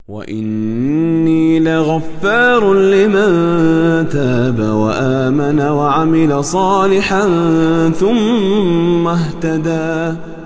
وإني لغفار لمن تاب وآمن وعمل صالحا ثم اهتدى